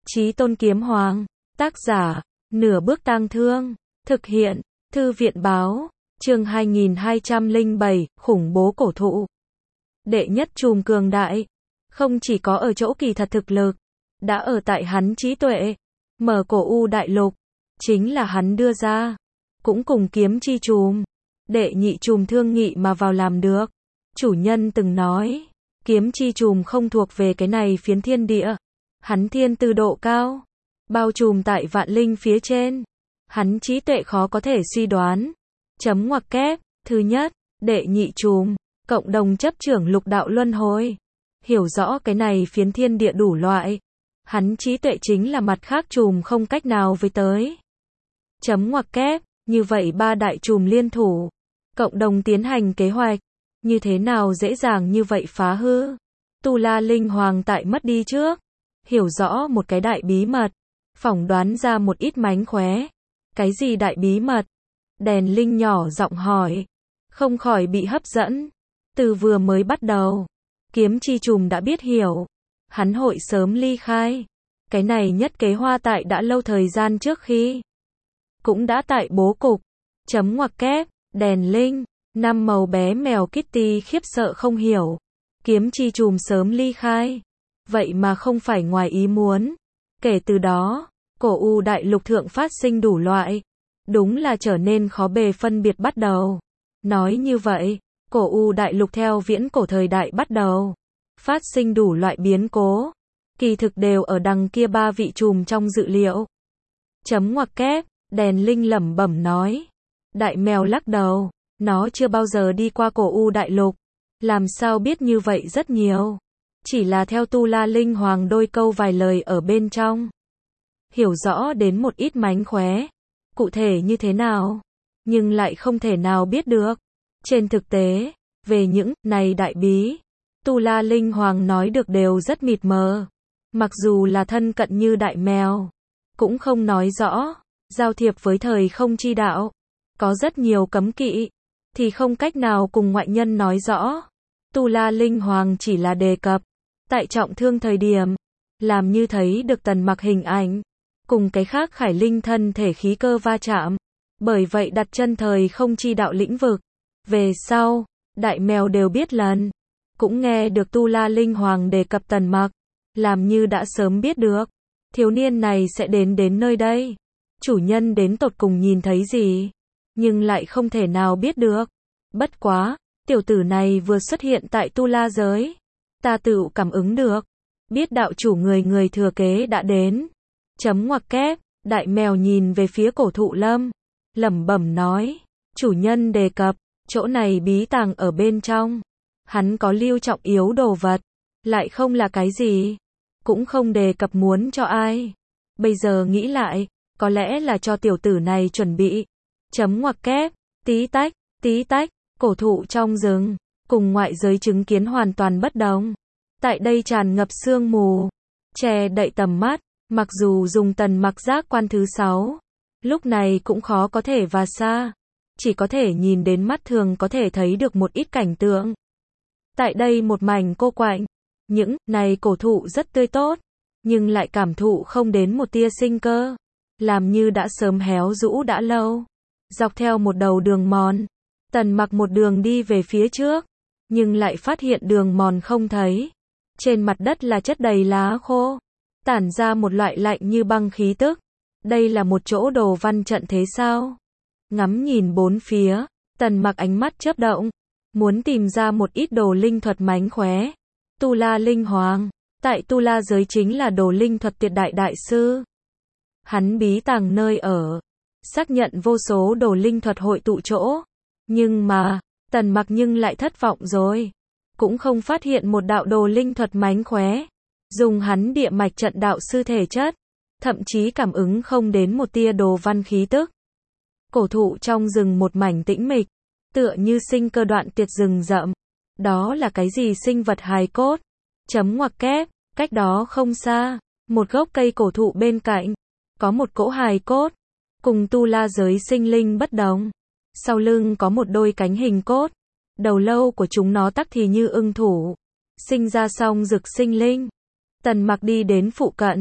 Chí Tôn Kiếm Hoàng. Tác giả, Nửa Bước Tang Thương. Thực hiện, Thư viện báo. Chương 2207, khủng bố cổ thụ. Đệ nhất trùm cường đại. Không chỉ có ở chỗ kỳ thật thực lực, đã ở tại hắn trí tuệ. Mở cổ u đại lục, chính là hắn đưa ra. Cũng cùng kiếm chi trùm. Đệ nhị trùm thương nghị mà vào làm được. Chủ nhân từng nói, kiếm chi trùm không thuộc về cái này phiến thiên địa. Hắn thiên tư độ cao, bao trùm tại vạn linh phía trên. Hắn trí tuệ khó có thể suy đoán. Chấm ngoặc kép, thứ nhất, đệ nhị trùm, cộng đồng chấp trưởng lục đạo luân hồi. Hiểu rõ cái này phiến thiên địa đủ loại. Hắn trí tuệ chính là mặt khác trùm không cách nào với tới. Chấm ngoặc kép, như vậy ba đại trùm liên thủ, cộng đồng tiến hành kế hoạch. Như thế nào dễ dàng như vậy phá hư? Tu La Linh Hoàng tại mất đi trước, hiểu rõ một cái đại bí mật, phỏng đoán ra một ít mánh khóe. Cái gì đại bí mật? Đèn Linh nhỏ giọng hỏi, không khỏi bị hấp dẫn. Từ vừa mới bắt đầu, kiếm chi trùm đã biết hiểu, hắn hội sớm ly khai. Cái này nhất kế hoa tại đã lâu thời gian trước khi, cũng đã tại bố cục. Chấm ngoặc kép, đèn Linh, năm màu bé mèo Kitty khiếp sợ không hiểu. Kiếm chi trùm sớm ly khai, vậy mà không phải ngoài ý muốn. Kể từ đó, cổ u đại lục thượng phát sinh đủ loại, đúng là trở nên khó bề phân biệt bắt đầu. Nói như vậy, cổ u đại lục theo viễn cổ thời đại bắt đầu, phát sinh đủ loại biến cố. Kỳ thực đều ở đằng kia ba vị trùm trong dự liệu. Chấm ngoặc kép, đèn Linh lẩm bẩm nói. Đại mèo lắc đầu, nó chưa bao giờ đi qua cổ u đại lục. Làm sao biết như vậy rất nhiều. Chỉ là theo Tu La Linh Hoàng đôi câu vài lời ở bên trong, hiểu rõ đến một ít mánh khóe. Cụ thể như thế nào, nhưng lại không thể nào biết được. Trên thực tế, về những này đại bí, Tu La Linh Hoàng nói được đều rất mịt mờ. Mặc dù là thân cận như đại mèo, cũng không nói rõ. Giao thiệp với thời không chi đạo, có rất nhiều cấm kỵ, thì không cách nào cùng ngoại nhân nói rõ. Tu La Linh Hoàng chỉ là đề cập, tại trọng thương thời điểm, làm như thấy được Tần Mặc hình ảnh, cùng cái khác Khải Linh thân thể khí cơ va chạm. Bởi vậy đặt chân thời không chi đạo lĩnh vực. Về sau, đại mèo đều biết lần, cũng nghe được Tu La Linh Hoàng đề cập Tần Mặc, làm như đã sớm biết được. Thiếu niên này sẽ đến nơi đây. Chủ nhân đến tột cùng nhìn thấy gì, nhưng lại không thể nào biết được. Bất quá, tiểu tử này vừa xuất hiện tại Tu La giới, ta tự cảm ứng được, biết đạo chủ người thừa kế đã đến. Chấm ngoặc kép, đại mèo nhìn về phía cổ thụ lâm, lẩm bẩm nói, chủ nhân đề cập, chỗ này bí tàng ở bên trong. Hắn có lưu trọng yếu đồ vật, lại không là cái gì, cũng không đề cập muốn cho ai. Bây giờ nghĩ lại, có lẽ là cho tiểu tử này chuẩn bị. Chấm ngoặc kép, tí tách, cổ thụ trong rừng, cùng ngoại giới chứng kiến hoàn toàn bất đồng. Tại đây tràn ngập sương mù, che đậy tầm mắt, mặc dù dùng Tần Mặc giác quan thứ 6, lúc này cũng khó có thể và xa, chỉ có thể nhìn đến mắt thường có thể thấy được một ít cảnh tượng. Tại đây một mảnh cô quạnh, những này cổ thụ rất tươi tốt, nhưng lại cảm thụ không đến một tia sinh cơ, làm như đã sớm héo rũ đã lâu. Dọc theo một đầu đường mòn, Tần Mặc một đường đi về phía trước, nhưng lại phát hiện đường mòn không thấy. Trên mặt đất là chất đầy lá khô, tản ra một loại lạnh như băng khí tức. Đây là một chỗ đồ văn trận thế sao? Ngắm nhìn bốn phía, Tần Mặc ánh mắt chớp động, muốn tìm ra một ít đồ linh thuật mánh khóe. Tu La Linh Hoàng, tại Tu La giới chính là đồ linh thuật tuyệt đại đại sư. Hắn bí tàng nơi ở, xác nhận vô số đồ linh thuật hội tụ chỗ. Nhưng mà, Tần Mặc nhưng lại thất vọng rồi. Cũng không phát hiện một đạo đồ linh thuật mánh khóe. Dùng hắn địa mạch trận đạo sư thể chất, thậm chí cảm ứng không đến một tia đồ văn khí tức. Cổ thụ trong rừng một mảnh tĩnh mịch, tựa như sinh cơ đoạn tuyệt rừng rậm. Đó là cái gì sinh vật hài cốt? Chấm ngoặc kép, cách đó không xa, một gốc cây cổ thụ bên cạnh, có một cỗ hài cốt, cùng Tu La giới sinh linh bất đồng. Sau lưng có một đôi cánh hình cốt, đầu lâu của chúng nó tắc thì như ưng thủ, sinh ra song rực sinh linh. Tần Mặc đi đến phụ cận,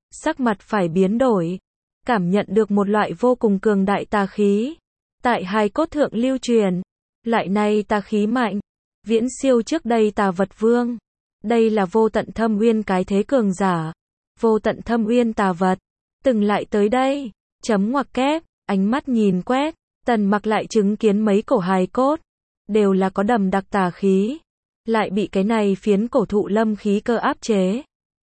sắc mặt phải biến đổi, cảm nhận được một loại vô cùng cường đại tà khí, tại hài cốt thượng lưu truyền. Loại này tà khí mạnh, viễn siêu trước đây tà vật vương. Đây là vô tận thâm uyên cái thế cường giả, vô tận thâm uyên tà vật, từng lại tới đây. Chấm ngoặc kép, ánh mắt nhìn quét, Tần Mặc lại chứng kiến mấy cổ hài cốt, đều là có đầm đặc tà khí, lại bị cái này phiến cổ thụ lâm khí cơ áp chế.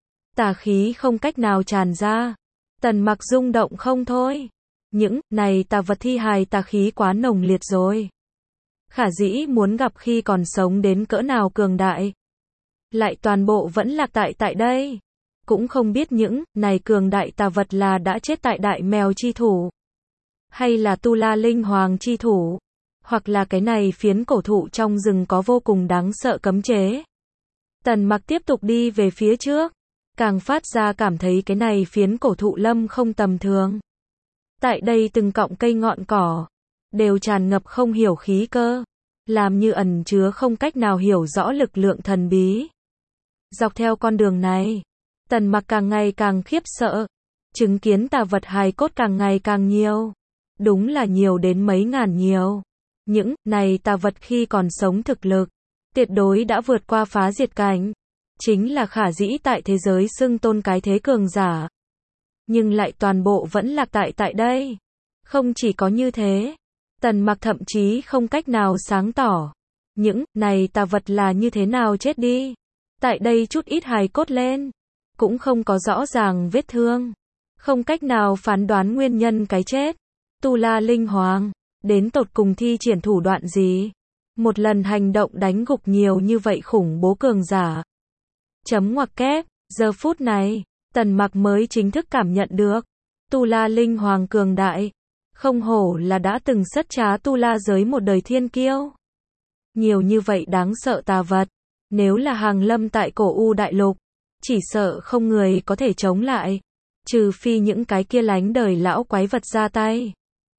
Tà khí không cách nào tràn ra, Tần Mặc rung động không thôi. Những này tà vật thi hài tà khí quá nồng liệt rồi. Khả dĩ muốn gặp khi còn sống đến cỡ nào cường đại, lại toàn bộ vẫn lạc tại đây. Cũng không biết những này cường đại tà vật là đã chết tại đại mèo chi thủ, hay là Tu La Linh Hoàng chi thủ, hoặc là cái này phiến cổ thụ trong rừng có vô cùng đáng sợ cấm chế. Tần Mặc tiếp tục đi về phía trước, càng phát ra cảm thấy cái này phiến cổ thụ lâm không tầm thường. Tại đây từng cọng cây ngọn cỏ, đều tràn ngập không hiểu khí cơ, làm như ẩn chứa không cách nào hiểu rõ lực lượng thần bí. Dọc theo con đường này, Tần Mặc càng ngày càng khiếp sợ, chứng kiến tà vật hài cốt càng ngày càng nhiều. Đúng là nhiều đến mấy ngàn nhiều. Những này tà vật khi còn sống thực lực, tuyệt đối đã vượt qua phá diệt cảnh. Chính là khả dĩ tại thế giới xưng tôn cái thế cường giả. Nhưng lại toàn bộ vẫn lạc tại đây. Không chỉ có như thế, Tần Mặc thậm chí không cách nào sáng tỏ. Những này tà vật là như thế nào chết đi. Tại đây chút ít hài cốt lên, cũng không có rõ ràng vết thương. Không cách nào phán đoán nguyên nhân cái chết. Tu La Linh Hoàng, đến tột cùng thi triển thủ đoạn gì? Một lần hành động đánh gục nhiều như vậy khủng bố cường giả. Chấm ngoặc kép, giờ phút này, Tần Mặc mới chính thức cảm nhận được. Tu La Linh Hoàng cường đại. Không hổ là đã từng sất trá Tu La giới một đời thiên kiêu. Nhiều như vậy đáng sợ tà vật. Nếu là hàng lâm tại cổ U đại lục, chỉ sợ không người có thể chống lại. Trừ phi những cái kia lánh đời lão quái vật ra tay.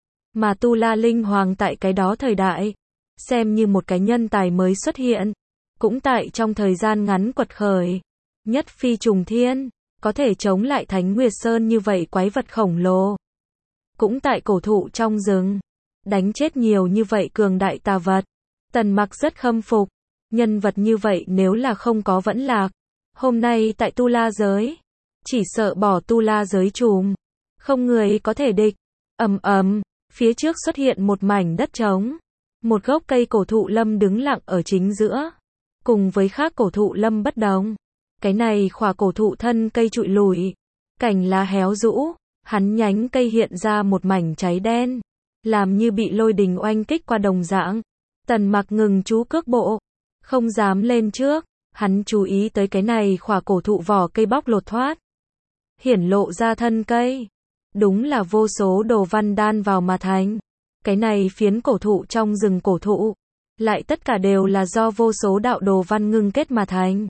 Mà Tu La Linh Hoàng tại cái đó thời đại, xem như một cái nhân tài mới xuất hiện, cũng tại trong thời gian ngắn quật khởi, nhất phi trùng thiên, có thể chống lại Thánh Nguyệt Sơn như vậy quái vật khổng lồ. Cũng tại cổ thụ trong rừng, đánh chết nhiều như vậy cường đại tà vật. Tần Mặc rất khâm phục, nhân vật như vậy nếu là không có vẫn lạc, hôm nay tại Tu La giới, chỉ sợ bỏ Tu La giới trùm, không người có thể địch. Ầm ầm, phía trước xuất hiện một mảnh đất trống, một gốc cây cổ thụ lâm đứng lặng ở chính giữa, cùng với khác cổ thụ lâm bất đồng. Cái này khỏa cổ thụ thân cây trụi lùi, cành lá héo rũ, hắn nhánh cây hiện ra một mảnh cháy đen, làm như bị lôi đình oanh kích qua đồng dạng. Tần Mặc ngừng chú cước bộ, không dám lên trước, hắn chú ý tới cái này khỏa cổ thụ vỏ cây bóc lột thoát, hiển lộ ra thân cây. Đúng là vô số đồ văn đan vào mà thành. Cái này phiến cổ thụ trong rừng cổ thụ, lại tất cả đều là do vô số đạo đồ văn ngưng kết mà thành.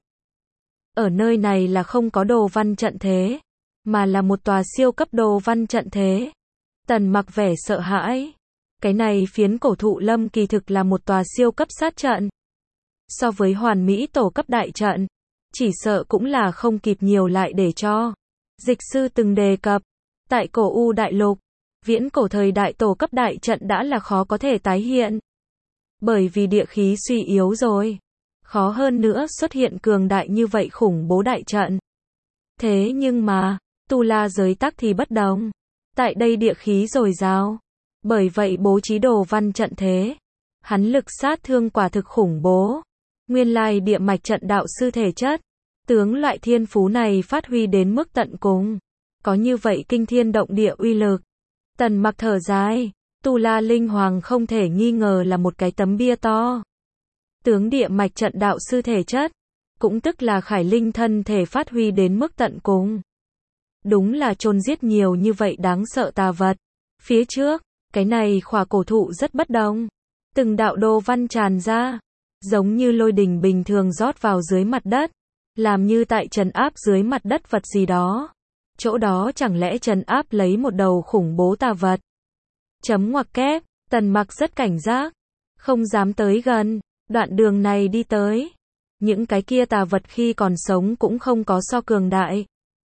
Ở nơi này là không có đồ văn trận thế, mà là một tòa siêu cấp đồ văn trận thế. Tần Mặc vẻ sợ hãi. Cái này phiến cổ thụ lâm kỳ thực là một tòa siêu cấp sát trận. So với hoàn mỹ tổ cấp đại trận, chỉ sợ cũng là không kịp nhiều lại để cho. Dịch sư từng đề cập, tại cổ U đại lục, viễn cổ thời đại tổ cấp đại trận đã là khó có thể tái hiện. Bởi vì địa khí suy yếu rồi, khó hơn nữa xuất hiện cường đại như vậy khủng bố đại trận. Thế nhưng mà, Tu La giới tắc thì bất đồng. Tại đây địa khí dồi dào, bởi vậy bố trí đồ văn trận thế. Hắn lực sát thương quả thực khủng bố. Nguyên lai địa mạch trận đạo sư thể chất, tướng loại thiên phú này phát huy đến mức tận cùng. Có như vậy kinh thiên động địa uy lực. Tần Mặc thở dài, Tu La Linh Hoàng không thể nghi ngờ là một cái tấm bia to. Tướng địa mạch trận đạo sư thể chất, cũng tức là Khải Linh thân thể phát huy đến mức tận cùng. Đúng là chôn giết nhiều như vậy đáng sợ tà vật. Phía trước, cái này khỏa cổ thụ rất bất đồng. Từng đạo đồ văn tràn ra, giống như lôi đình bình thường rót vào dưới mặt đất, làm như tại trấn áp dưới mặt đất vật gì đó. Chỗ đó chẳng lẽ trấn áp lấy một đầu khủng bố tà vật. Chấm ngoặc kép, Tần Mặc rất cảnh giác, không dám tới gần. Đoạn đường này đi tới, những cái kia tà vật khi còn sống cũng không có so cường đại.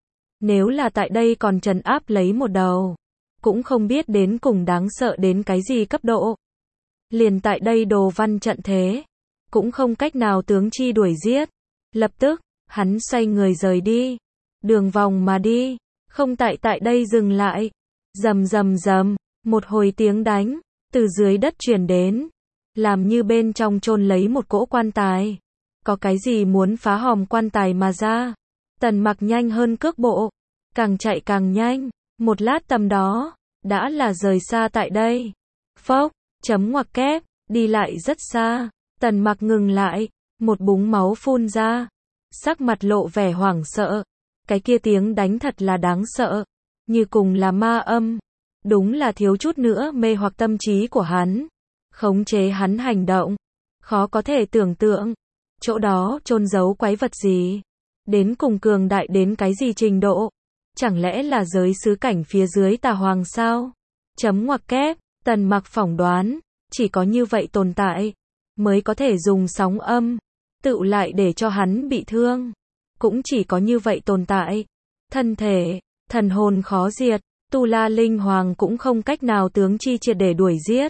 Nếu là tại đây còn trấn áp lấy một đầu, cũng không biết đến cùng đáng sợ đến cái gì cấp độ. Liền tại đây đồ văn trận thế, cũng không cách nào tướng chi đuổi giết. Lập tức, hắn xoay người rời đi, đường vòng mà đi, không tại đây dừng lại. Rầm rầm rầm, một hồi tiếng đánh từ dưới đất truyền đến, làm như bên trong chôn lấy một cỗ quan tài. Có cái gì muốn phá hòm quan tài mà ra. Tần Mặc nhanh hơn cước bộ, càng chạy càng nhanh, một lát tầm đó, đã là rời xa tại đây. Phốc, chấm ngoặc kép, đi lại rất xa, Tần Mặc ngừng lại, một búng máu phun ra, sắc mặt lộ vẻ hoảng sợ. Cái kia tiếng đánh thật là đáng sợ, như cùng là ma âm, đúng là thiếu chút nữa mê hoặc tâm trí của hắn, khống chế hắn hành động. Khó có thể tưởng tượng, chỗ đó chôn giấu quái vật gì, đến cùng cường đại đến cái gì trình độ, chẳng lẽ là giới xứ cảnh phía dưới tà hoàng sao? Chấm ngoặc kép, Tần Mặc phỏng đoán, chỉ có như vậy tồn tại, mới có thể dùng sóng âm, tựu lại để cho hắn bị thương. Cũng chỉ có như vậy tồn tại, thân thể, thần hồn khó diệt, Tu La Linh Hoàng cũng không cách nào tướng chi triệt để đuổi giết.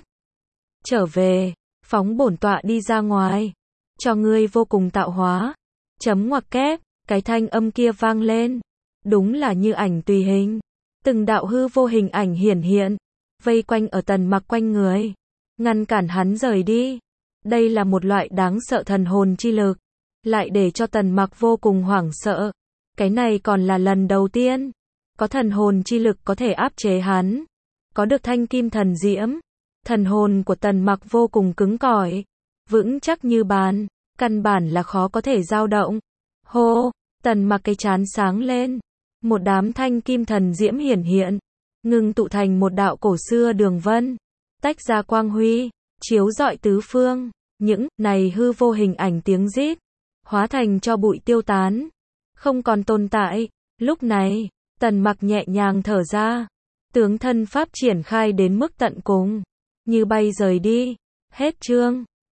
Trở về, phóng bổn tọa đi ra ngoài, cho ngươi vô cùng tạo hóa. Chấm ngoặc kép, cái thanh âm kia vang lên, đúng là như ảnh tùy hình, từng đạo hư vô hình ảnh hiển hiện, vây quanh ở Tần Mặc quanh người, ngăn cản hắn rời đi. Đây là một loại đáng sợ thần hồn chi lực, lại để cho Tần Mặc vô cùng hoảng sợ. Cái này còn là lần đầu tiên, có thần hồn chi lực có thể áp chế hắn. Có được thanh kim thần diễm, thần hồn của Tần Mặc vô cùng cứng cỏi, vững chắc như bàn, căn bản là khó có thể dao động. Hô, Tần Mặc cái trán sáng lên, một đám thanh kim thần diễm hiển hiện, ngưng tụ thành một đạo cổ xưa đường vân, tách ra quang huy, chiếu rọi tứ phương. Những này hư vô hình ảnh tiếng rít, hóa thành cho bụi tiêu tán, không còn tồn tại. Lúc này, Tần Mặc nhẹ nhàng thở ra, tướng thân pháp triển khai đến mức tận cùng, như bay rời đi. Hết chương.